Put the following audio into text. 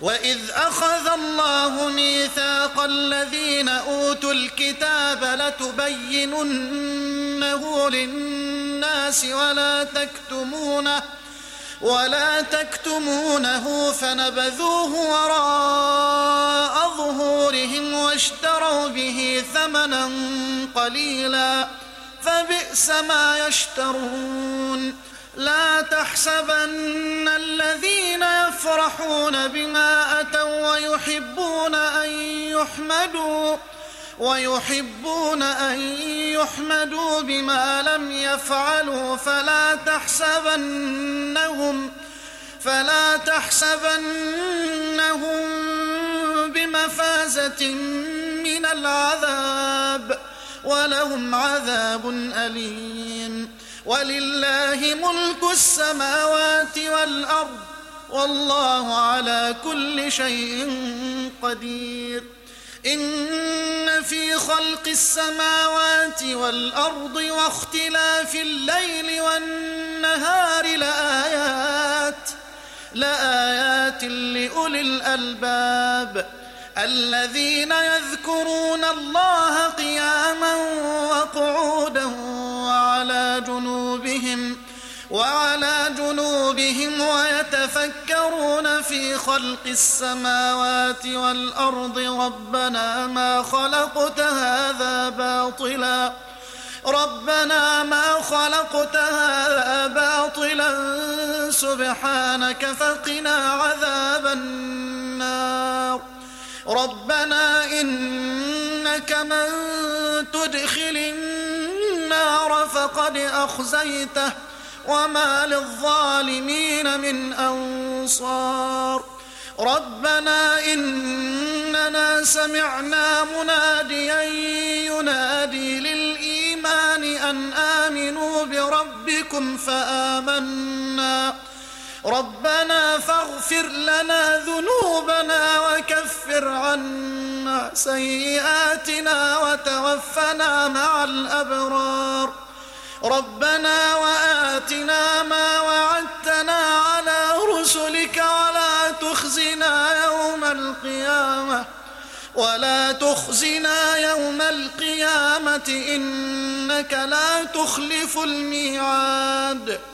وإذ أخذ الله ميثاق الذين أوتوا الكتاب لتبيننه للناس ولا تكتمونه فنبذوه وراء ظهورهم واشتروا به ثمنا قليلا فبئس ما يشترون. لا تحسبن الذين يفرحون بما أتوا ويحبون أن يحمدوا بما لم يفعلوا فلا تحسبنهم بمفازة من العذاب ولهم عذاب أليم. ولله ملك السماوات والأرض والله على كل شيء قدير. إن في خلق السماوات والأرض واختلاف الليل والنهار لآيات لأولي الألباب الذين يذكرون الله قياما وقعودا وعلى جنوبهم ويتفكرون في خلق السماوات والأرض ربنا ما خلقت هذا باطلا سبحانك فقنا عذاب النار. ربنا إنك من تدخل النار فقد أخزيته وما للظالمين من أنصار. ربنا إننا سمعنا مناديا ينادي للإيمان أن آمنوا بربكم فآمنا. ربنا فاغفر لنا ذنوبنا وكفر عنا سيئاتنا وتوفنا مع الأبرار. ربنا وآتنا ما وعدتنا على رسلك ولا تخزنا يوم القيامة إنك لا تخلف الميعاد.